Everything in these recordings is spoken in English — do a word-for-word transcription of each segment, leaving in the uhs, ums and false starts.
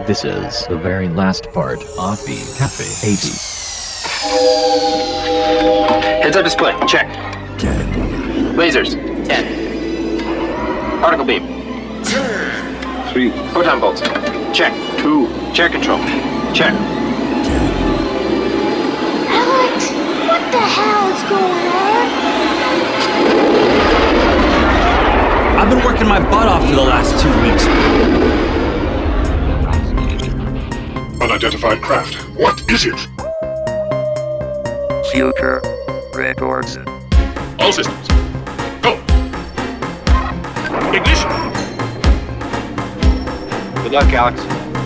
This is the very last part of the Cafe eighty. Heads-up display, check. Ten. Lasers, ten. Particle beam. Three. Photon bolts, check. Two. Chair control, check. Alex, what the hell is going on? I've been working my butt off for the last two weeks. Unidentified craft. What is it? Future records. All systems. Go. Ignition. Good luck, Alex.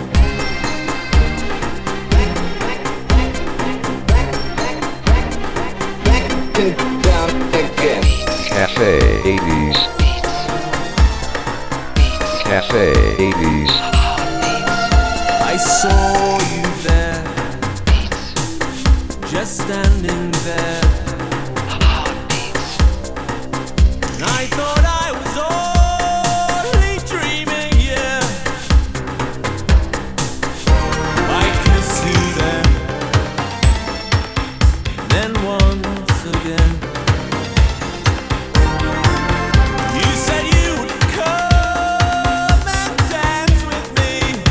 Cafe eighties. Cafe eighties. I saw you there, just standing there. And I thought I was only dreaming, yeah. I kissed you there, then once again. You said you would come and dance with me.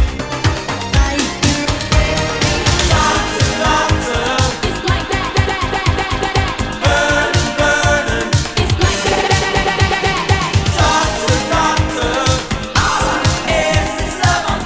Doctor, doctor, it's like that, that, that, that, that, that. Burning, burning, it's like that, that, that, that, that, that, that. Doctor, doctor, it's this love I'm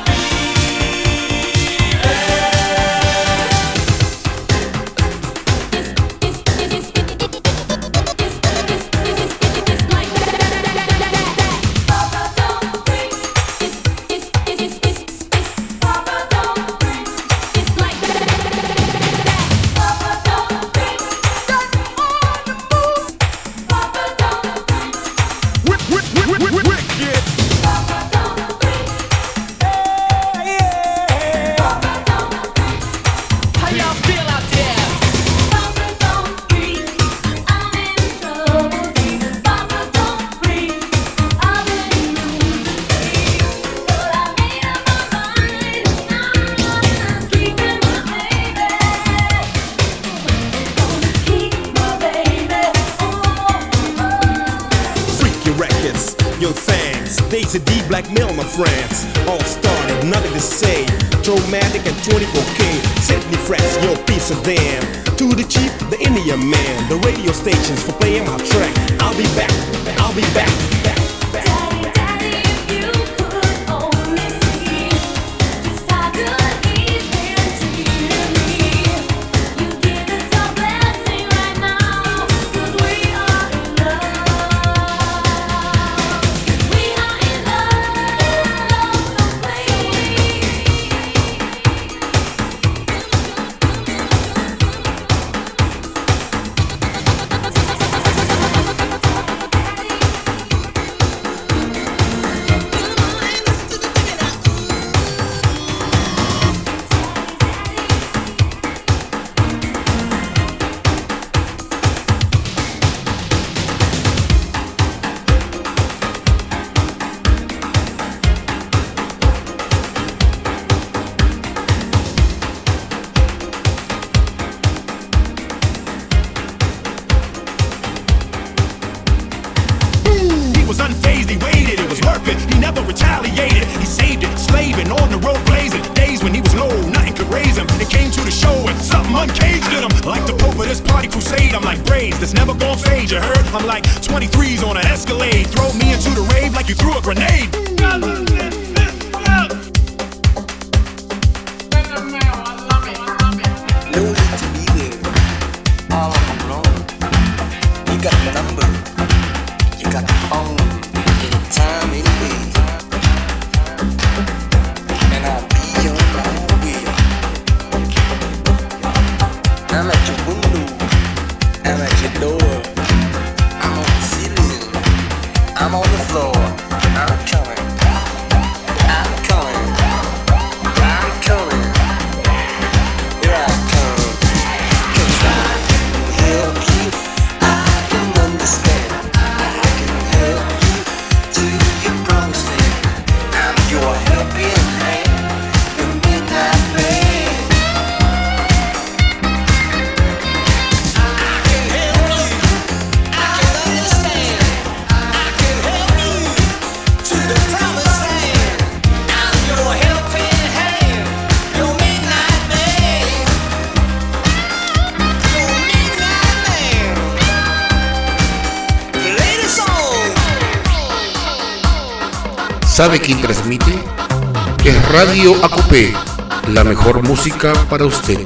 Daisy D, Blackmail, my friends. All started, nothing to say. Dramatic and twenty-four K. Set me fresh, your piece of damn. To the chief, the Indian man. The radio stations for playing my track. I'll be back, I'll be back, back, back. Daddy, Daddy, if you could only see just how good he's been treating me. You give us a blessing right now, 'cause we are in love. We are in love, so please. He was unfazed, he waited, it was worth it. He never retaliated, he saved it. Slaving on the road blazing. Days when he was low, nothing could raise him. It came to the show and something uncaged in him. Like the Pope of this party crusade, I'm like braids that's never gonna fade, you heard? I'm like twenty-threes on an Escalade. Throw me into the rave like you threw a grenade. Music to be there, all alone. You got the number, you got the phone, anytime, anywhere. And I'll be on my way. I'm at your window, I'm at your door. I'm on the ceiling, I'm on the floor. I'm coming, I'm coming, I'm coming. Here I come. 'Cause I can help you, I can understand. I can help you to your promised land. I'm your helping hand. And ¿Sabe quién transmite? Es Radio Acopé, la mejor música para usted.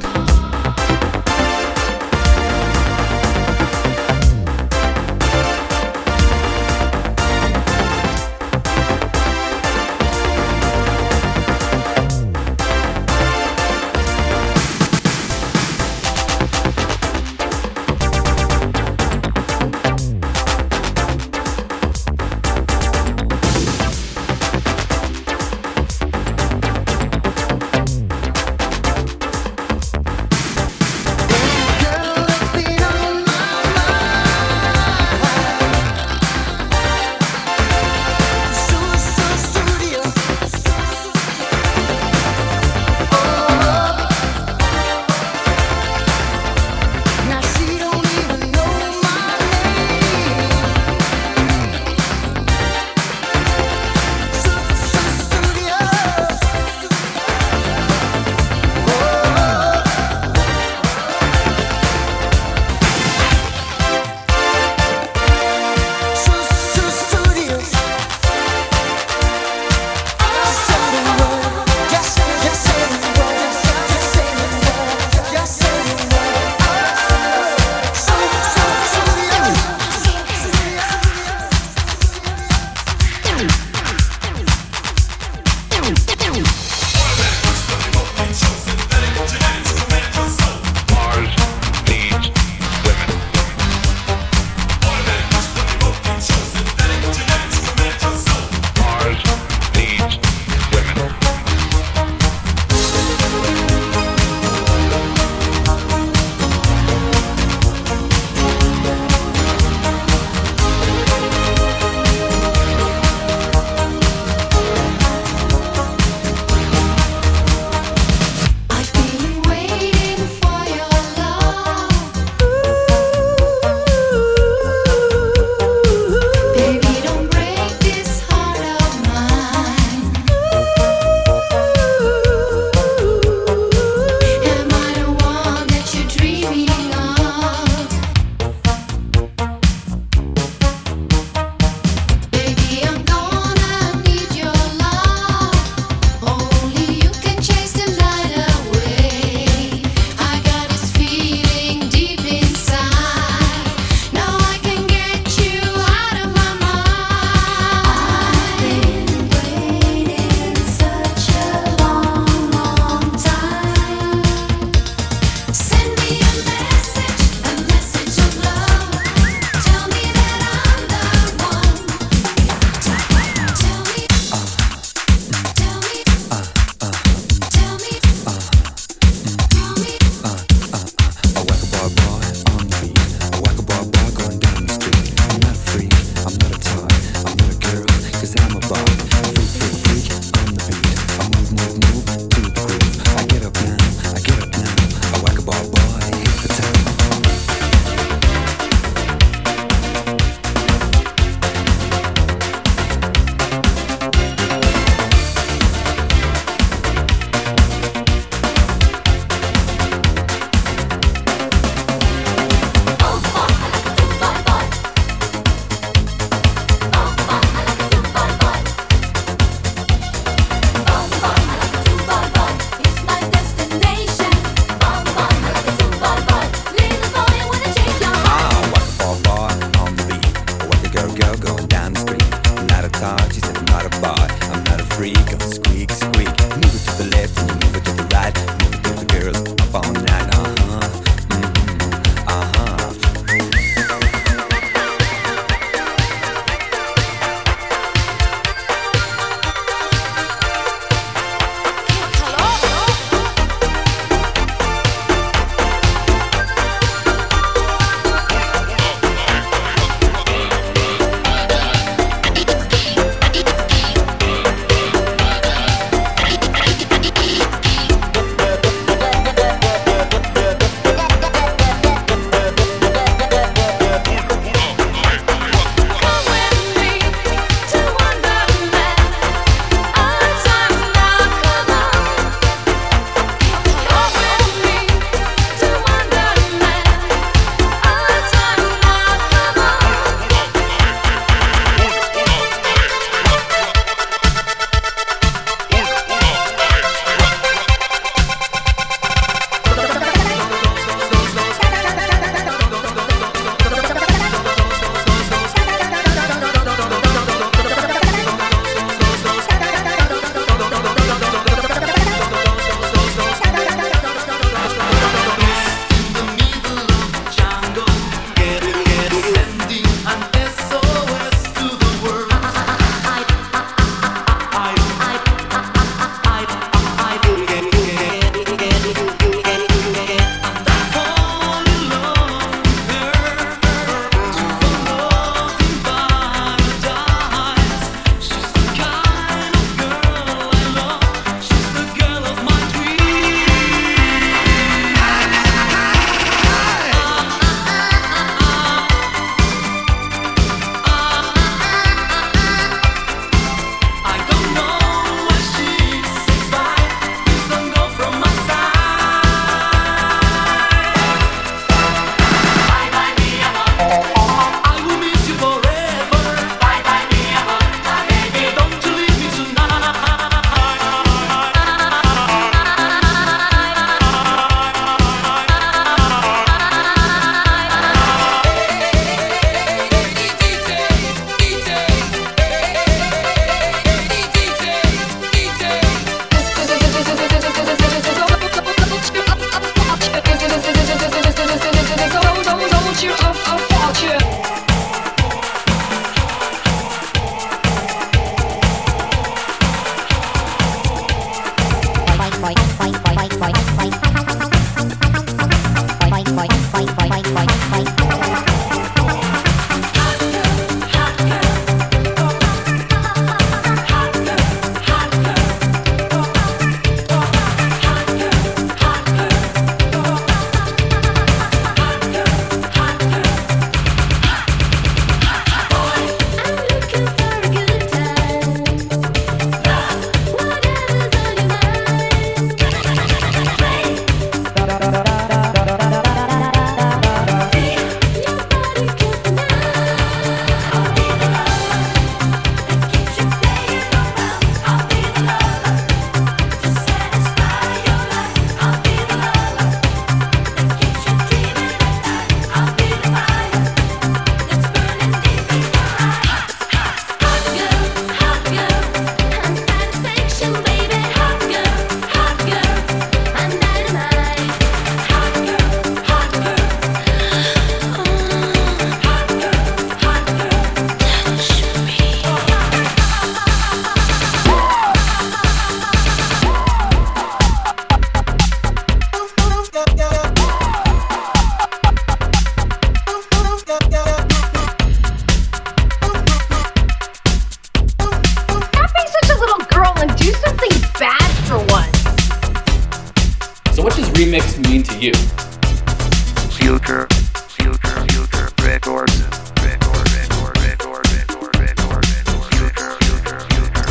remix mean to you? Future, future, future records. Record, record, record, record, record, record, future, future, future.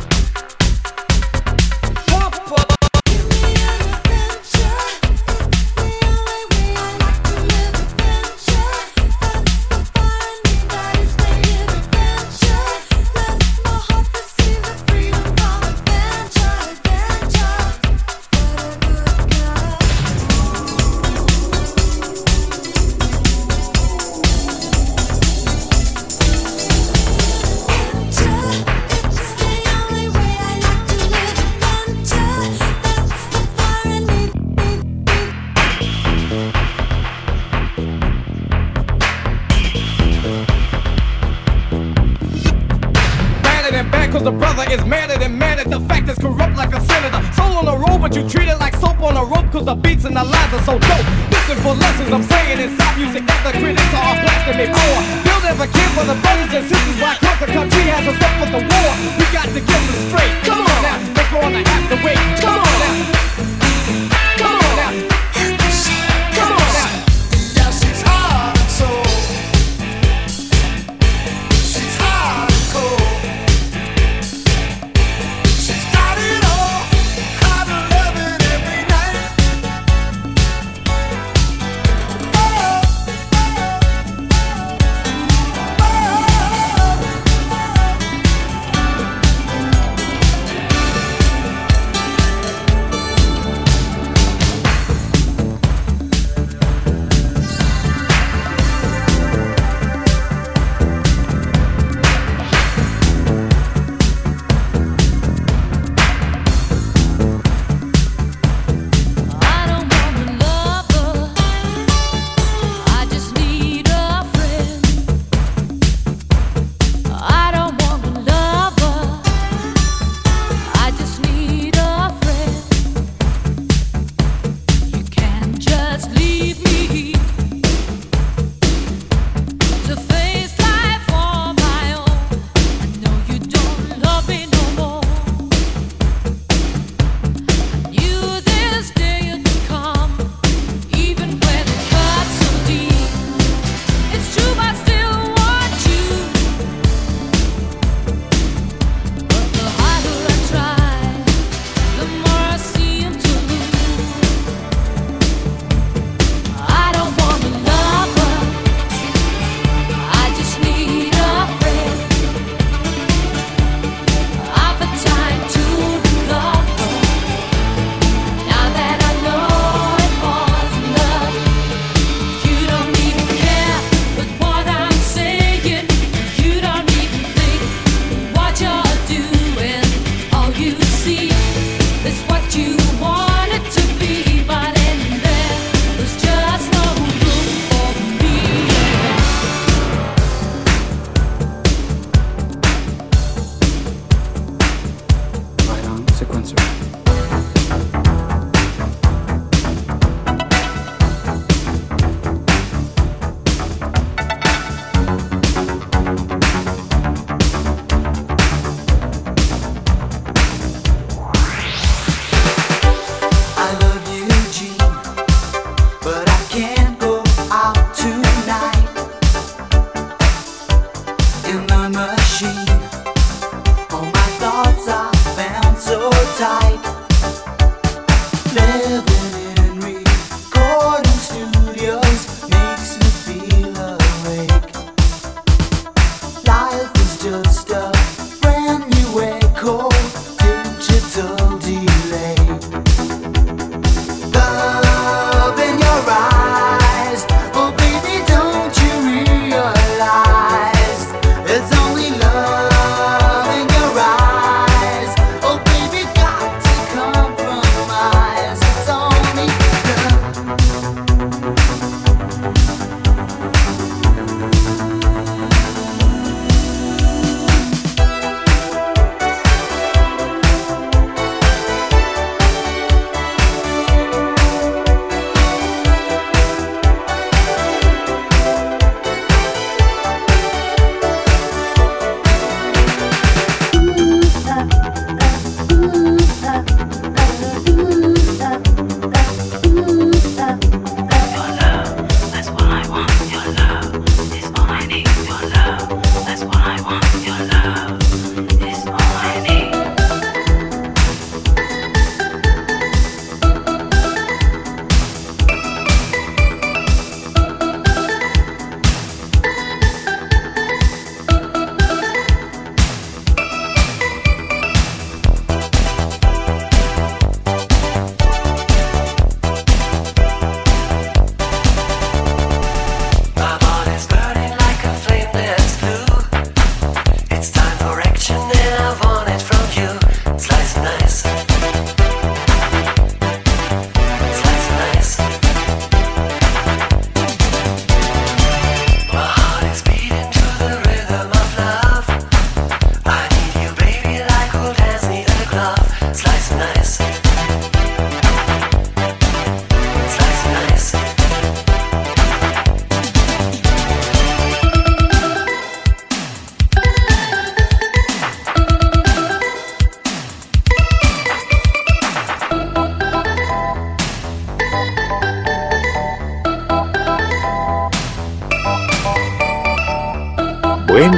Cause the brother is madder than mad at the fact is corrupt like a senator. Soul on the road, but you treat it like soap on a rope. Cause the beats and the lines are so dope. Listen for lessons I'm saying inside music that the critics are blasting me for. Build ever care for the brothers and sisters. Why cause the country has us up for the war. We got to get them straight. Come on now, they're gonna have to wait. Come on now. Come on now. Come on now. Yeah, she's hard and soul. She's hard and cold.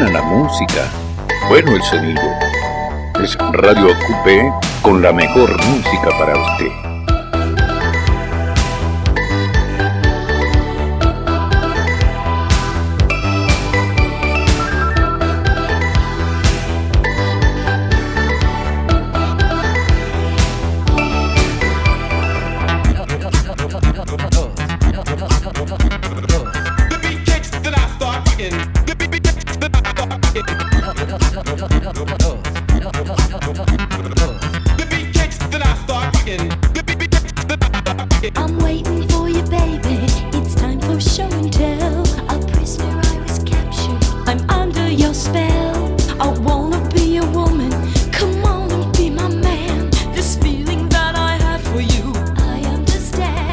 buena la música, bueno el sonido. Es Radio Acupé con la mejor música para usted. I'm waiting for you, baby. It's time for show and tell. A prisoner, I was captured. I'm under your spell. I wanna be a woman. Come on and be my man. This feeling that I have for you, I understand.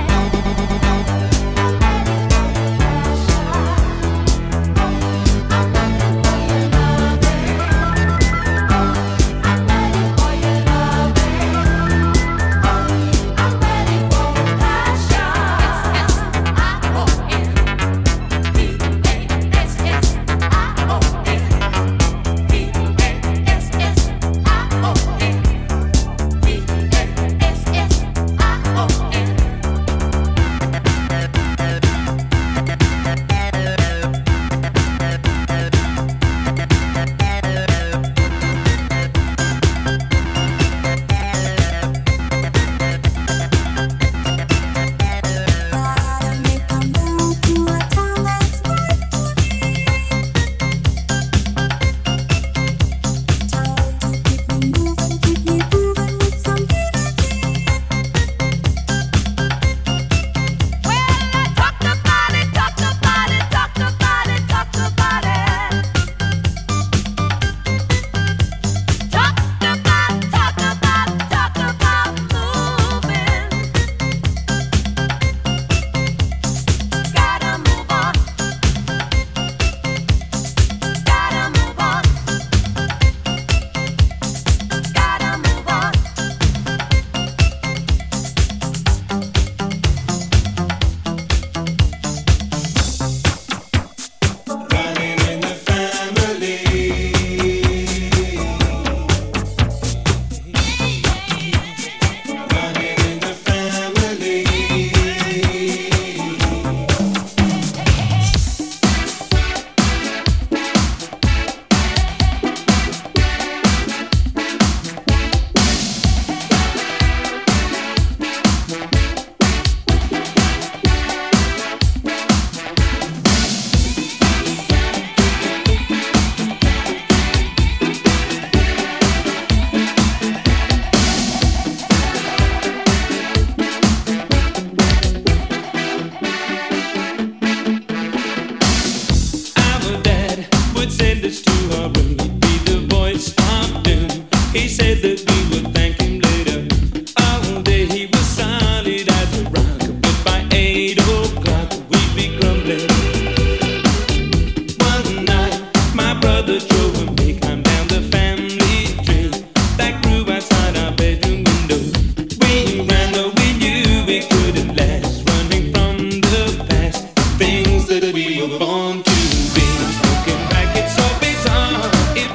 Things that we were born to be. Looking back, it's so bizarre.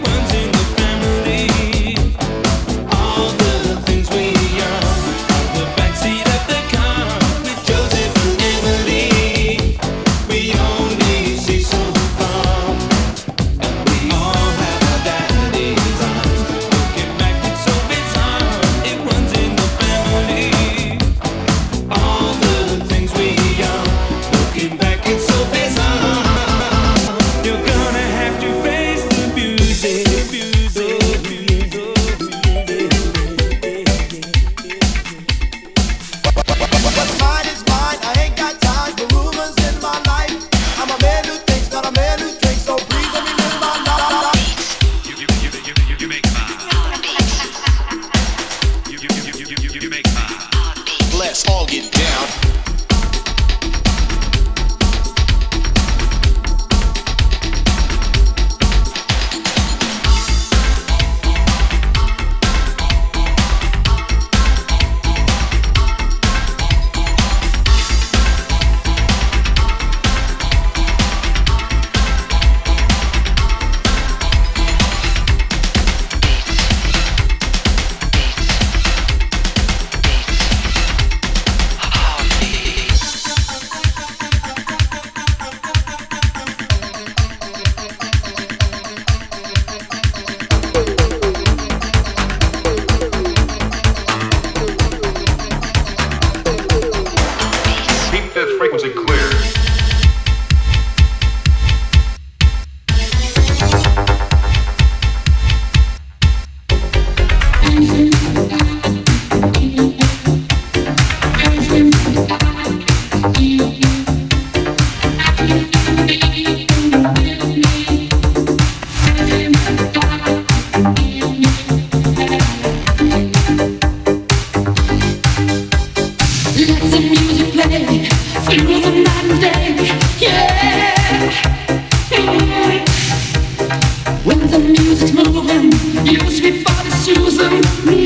is moving. Use me for the Susan.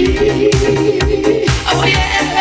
Oh yeah.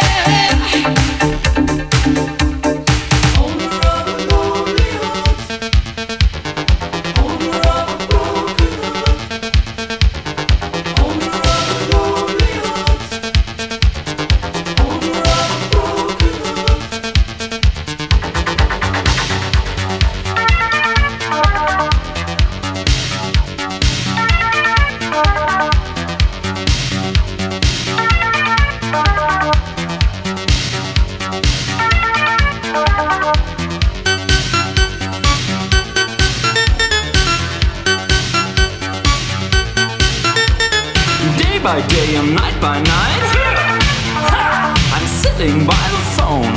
By day and night by night, I'm sitting by the phone.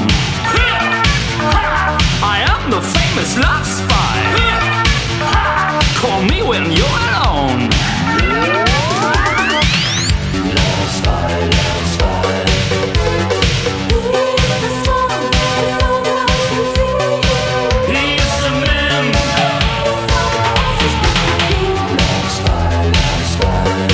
I am the famous love spy. Call me when you're alone. Love spy, love spy. He's the star, that's all that I can see. He's the man. Love spy, love spy.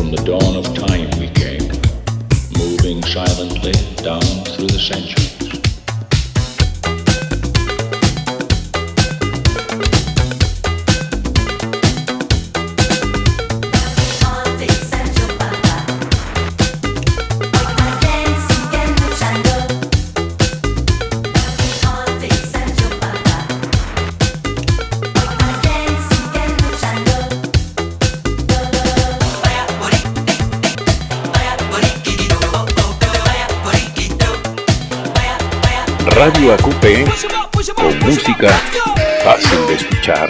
From the dawn of time we came, moving silently down through the centuries. Radio A Q P con música fácil de escuchar.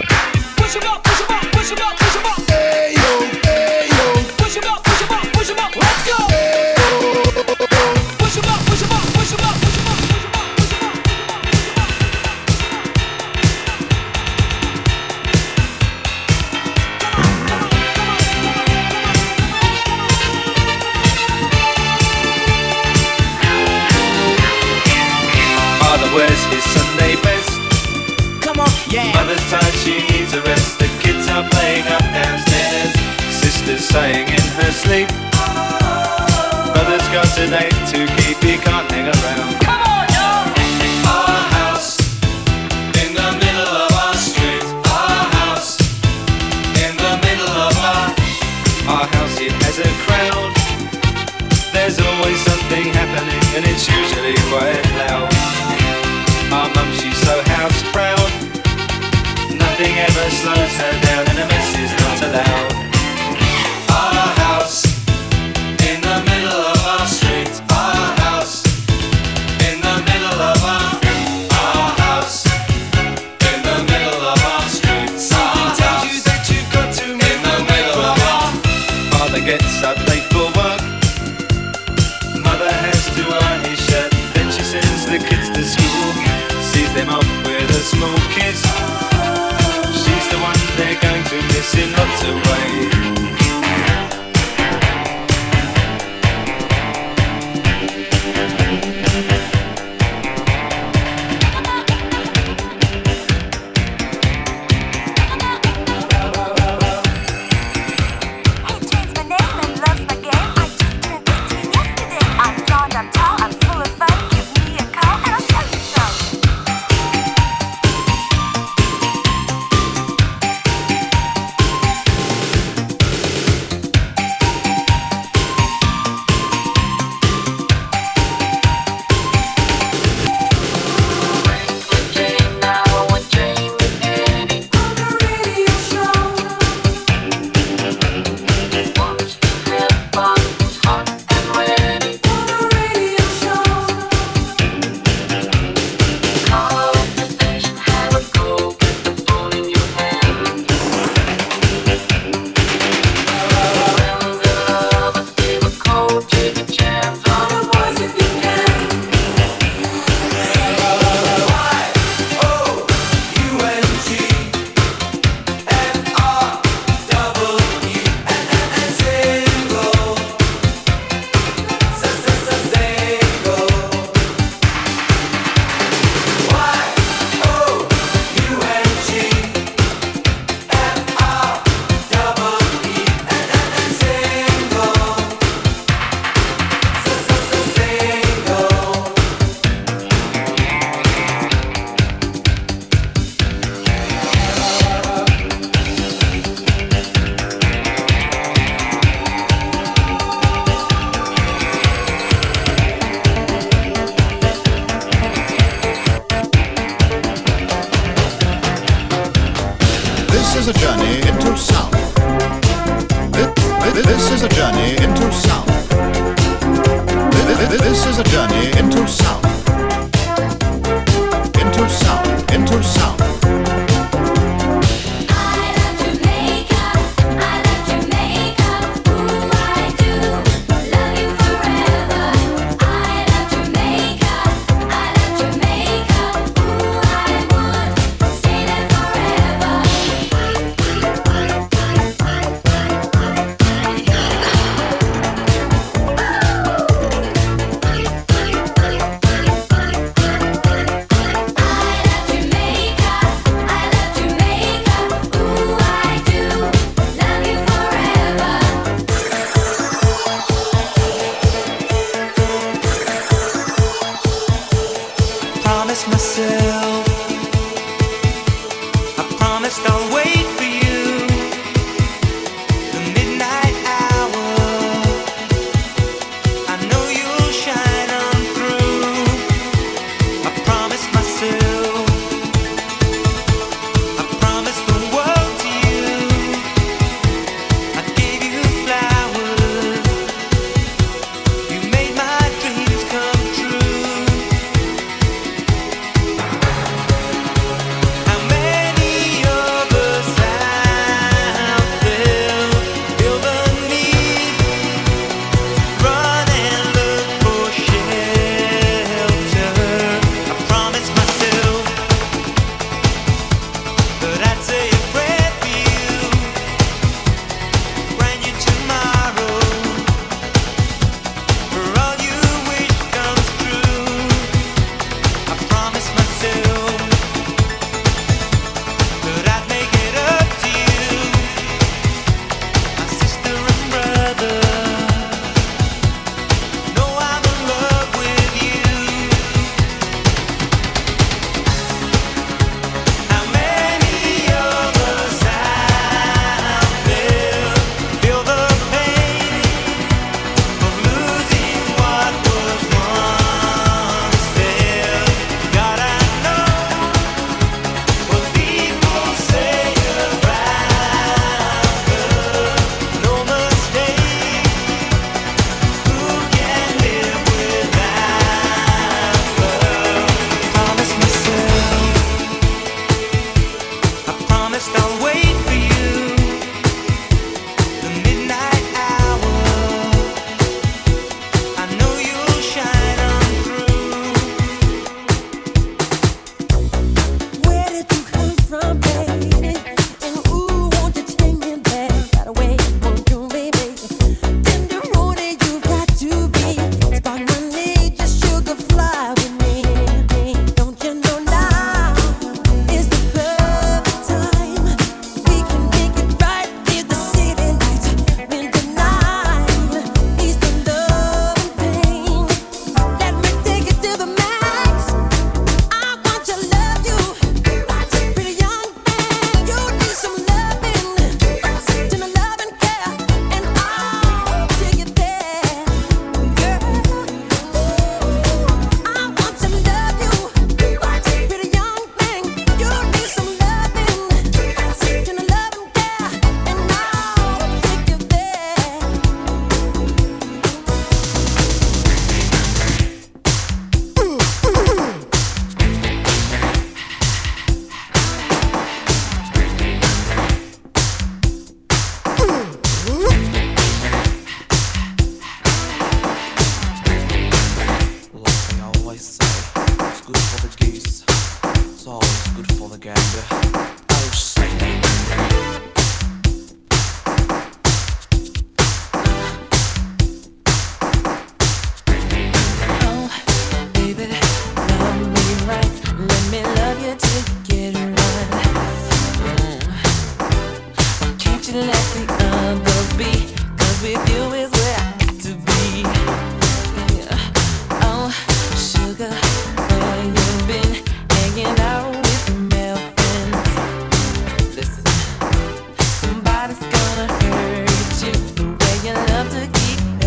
Wears his Sunday best. Come on, yeah. Mother's tired, she needs a rest. The kids are playing up downstairs. Sister's sighing in her sleep. Brother's got a date to keep, he can't hang around. Come on, y'all. Our house in the middle of our street. Our house in the middle of our Our house, it has a crowd. There's always something happening and it's usually quite loud. Our mum, she's so house proud. Nothing ever slows her down and a mess is not allowed. Our house in the middle of our street. Our house in the middle of our Our house in the middle of our street. Something tells you that you've got to move in the middle of our Father gets up late for work. Mother has to iron his shirt. Then she sends the kids to school. Sees them off with a small kiss. She's the one they're going to miss in lots of ways. is a journey into sound. This, this is a journey into sound. This, this is a journey into sound. Into sound, into sound. Jamaica.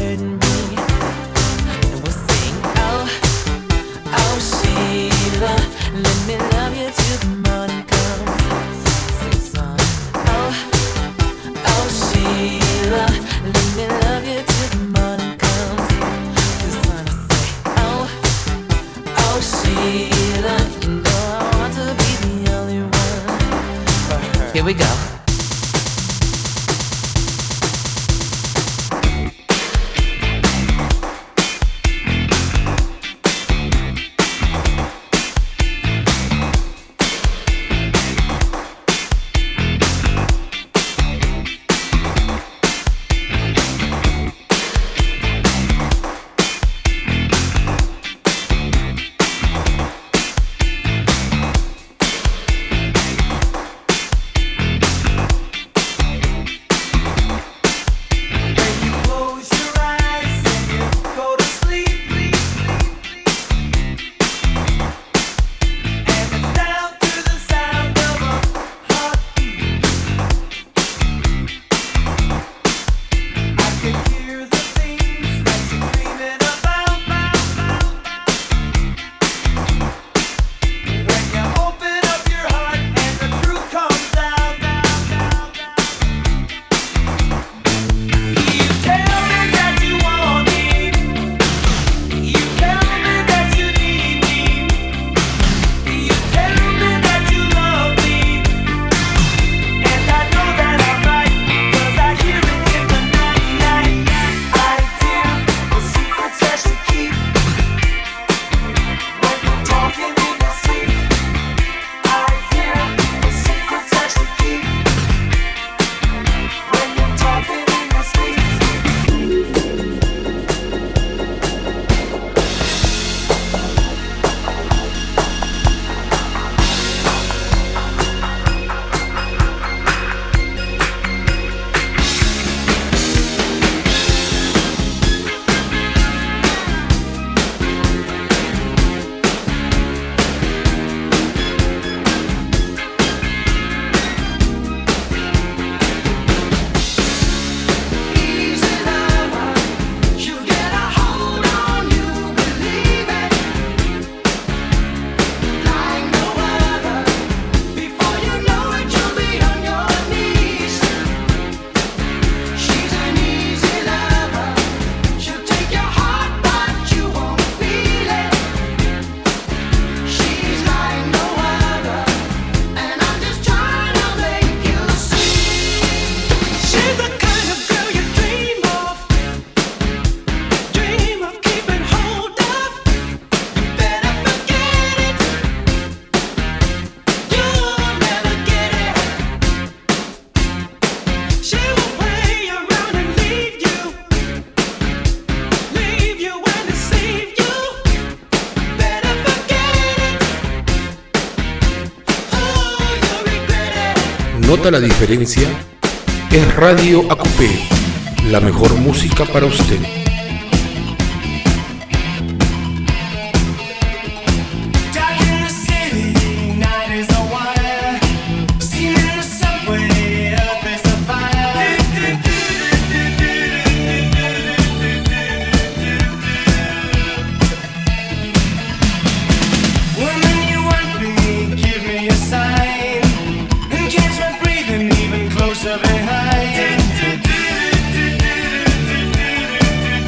with me. And we'll sing, oh, oh Sheila, let me love you till the morning comes. Sing song, oh, oh Sheila, let me love you till the morning comes. The sun will say, oh, oh Sheila, you know I want to be the only one for her. Here we go. ¿Nota la diferencia? Es Radio A Q P, la mejor música para usted. Closer behind.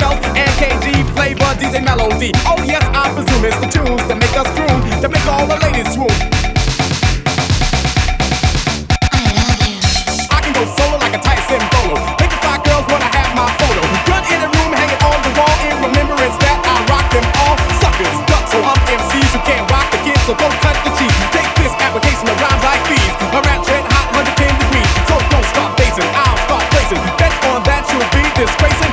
L and K G, Flavor, D J Melody. Oh yes, I presume it's the tunes that make us croon, to make all the ladies swoon. I can go solo like a Tyson Bolo. Make the five girls wanna have my photo. Good in the room, hanging on the wall in remembrance that I rock them all. Suckers, ducks, so I'm M Cs who can't rock the kids, so don't cut the cheese. Take this application of rhymes like these. My rap trend hot, one hundred ten degrees. So don't stop basing, I'll start placing. Bet on that you'll be disgracing.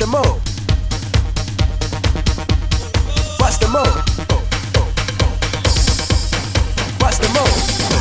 the move? What's the move? What's the move?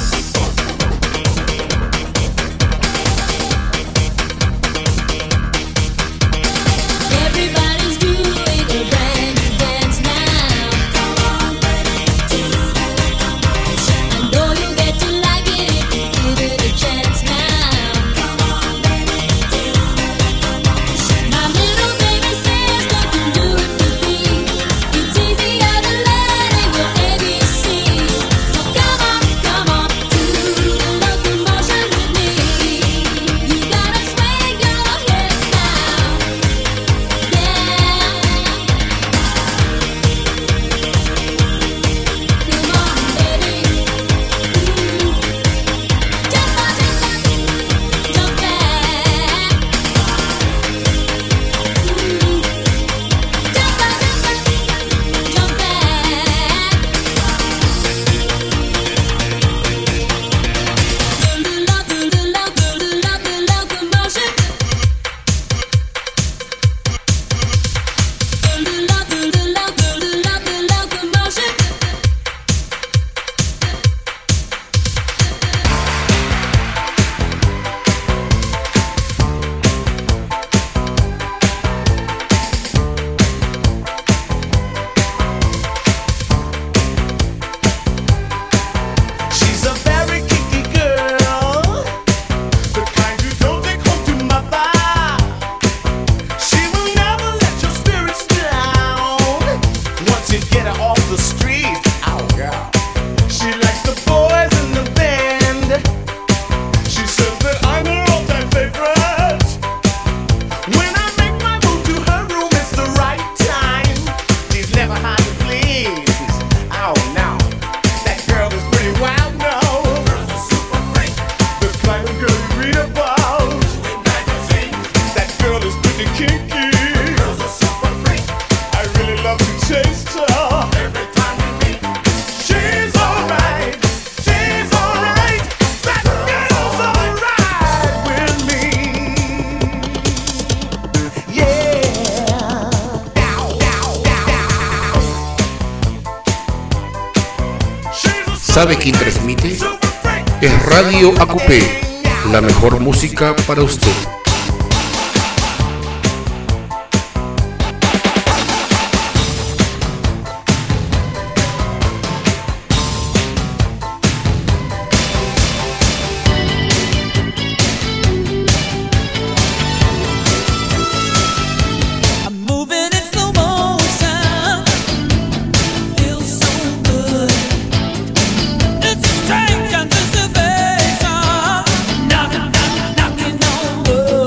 Everybody's doing a brand new dance now. Come on, baby, do the commotion. I know you get to like it if you give it a chance now. Come on, baby, do the commotion. My little baby says, "Don't you do it with me?" It's easier to learn in your A B C. So come on, come on, do the locomotion with me. You gotta swing your hips now. She's a very kinky girl, the kind you don't take home to mother. She will never let your spirits down once you get her off the street. Oh, girl. She likes the boys in the band. She says that I'm her all-time favorite. When I make my move to her room, it's the right time. She's never hard to please. Oh, no. That girl is pretty wild now. Girl's a super freak. The kind of girl you read about in magazines. That girl is pretty kinky. Girl's a super freak. I really love to taste her. Every time we meet, she's alright. She's alright. That girl's alright with me. Yeah. Down, down, down. ¿Sabe quién transmite? Es Radio A Q P, la mejor música para usted. I'm moving in slow motion. Feels so good. It's a strange anticipation. Knock, knock, knocking on wood.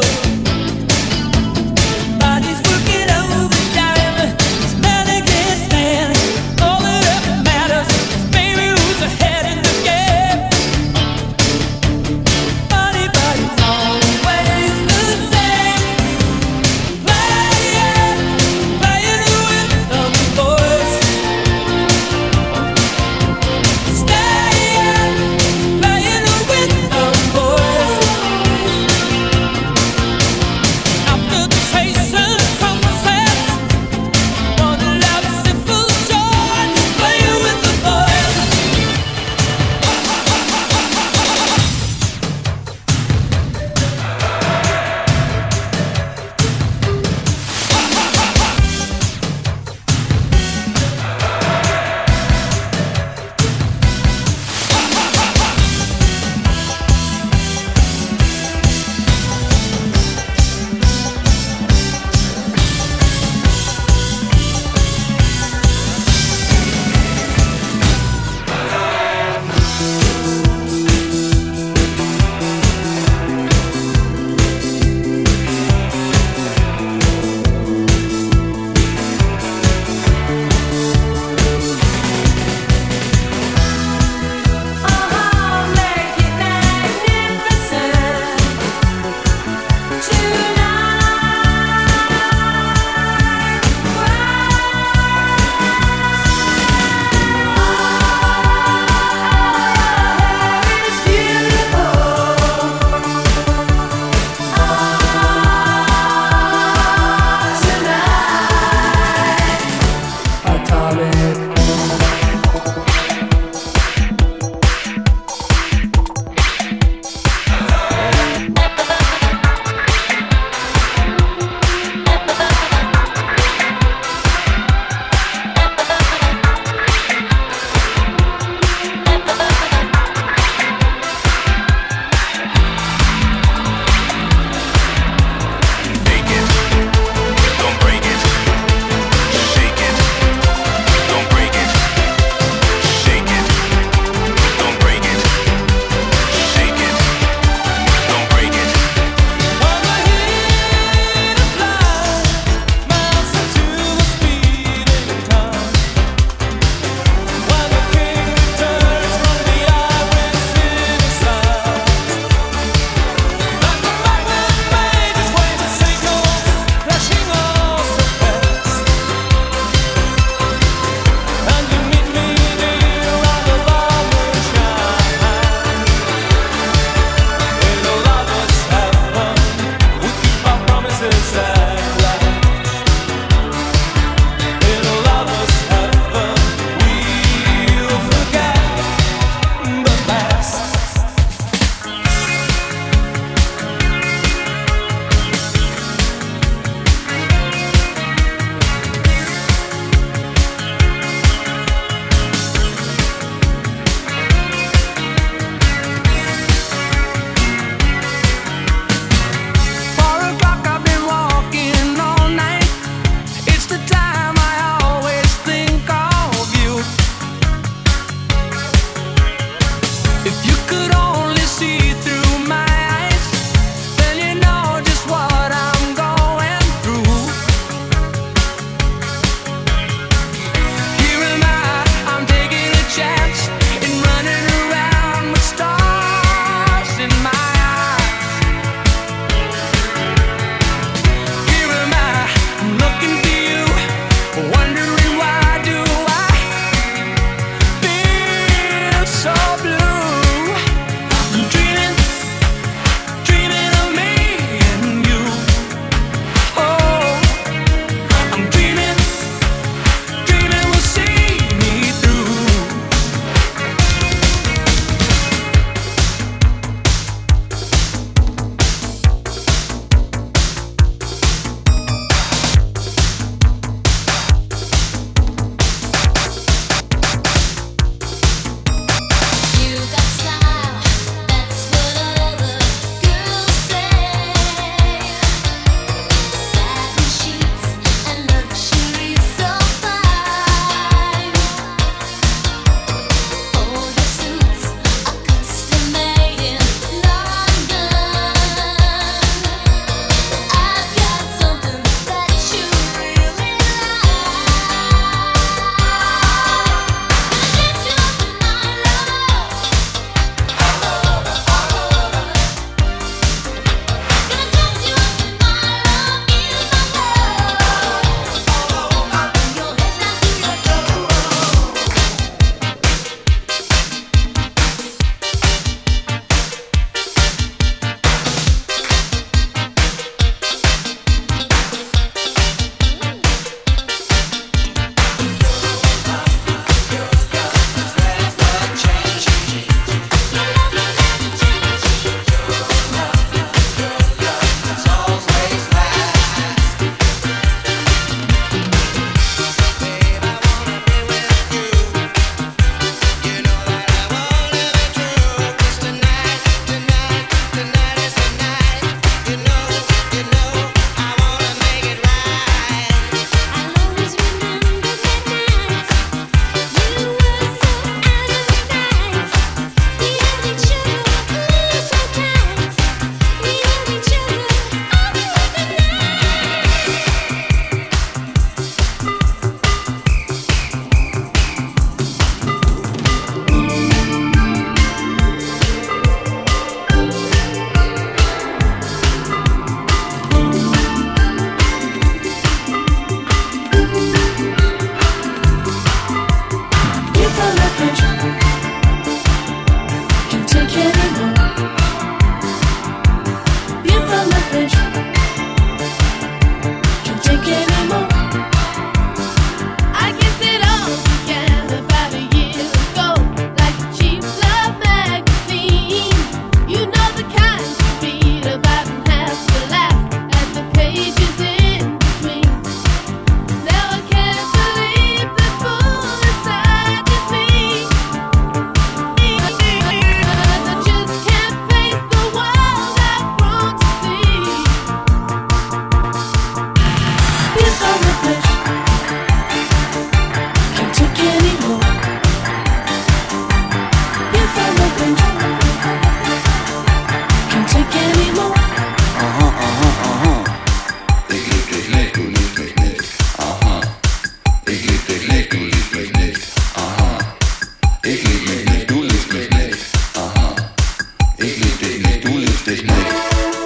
steeds beter.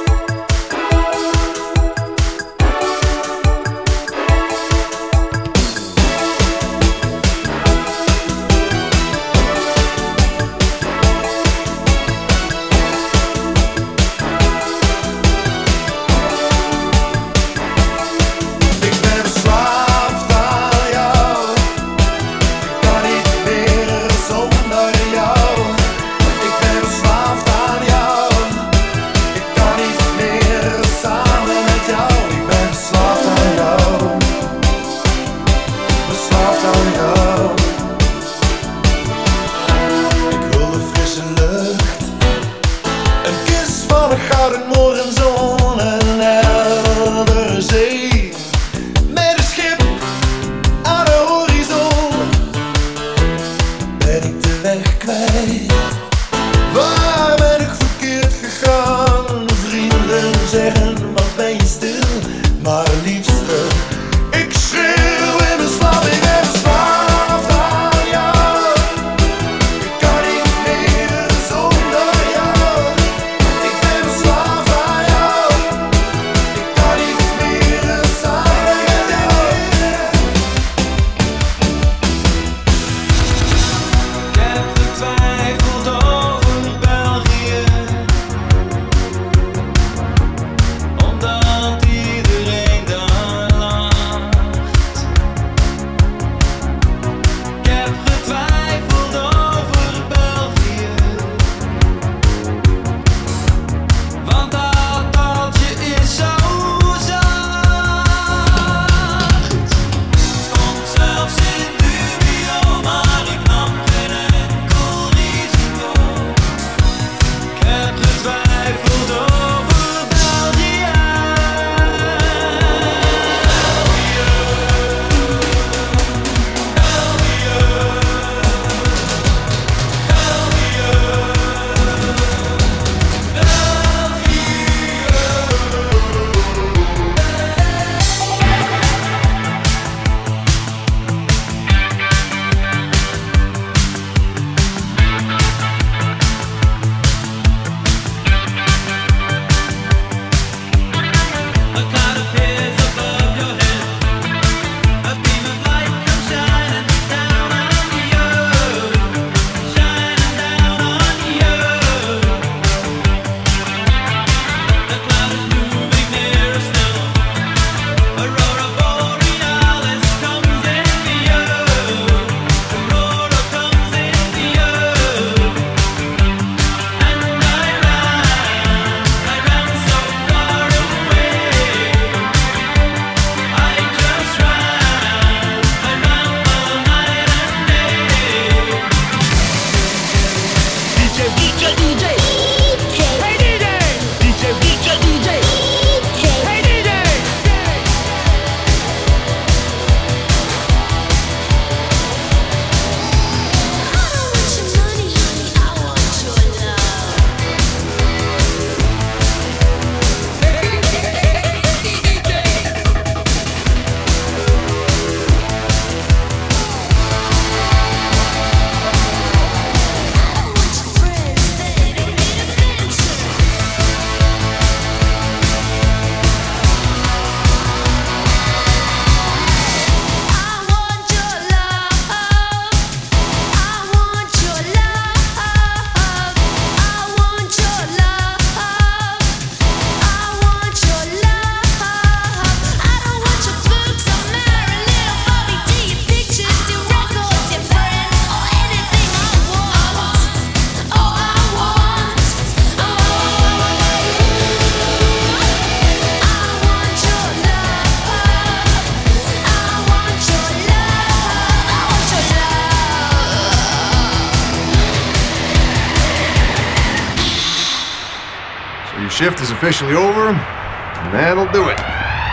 Shift is officially over, and that'll do it.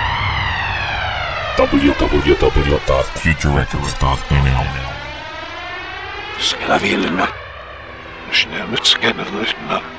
w w w dot future records dot n l Ska vi lämna? Snälla, ska vi lämna?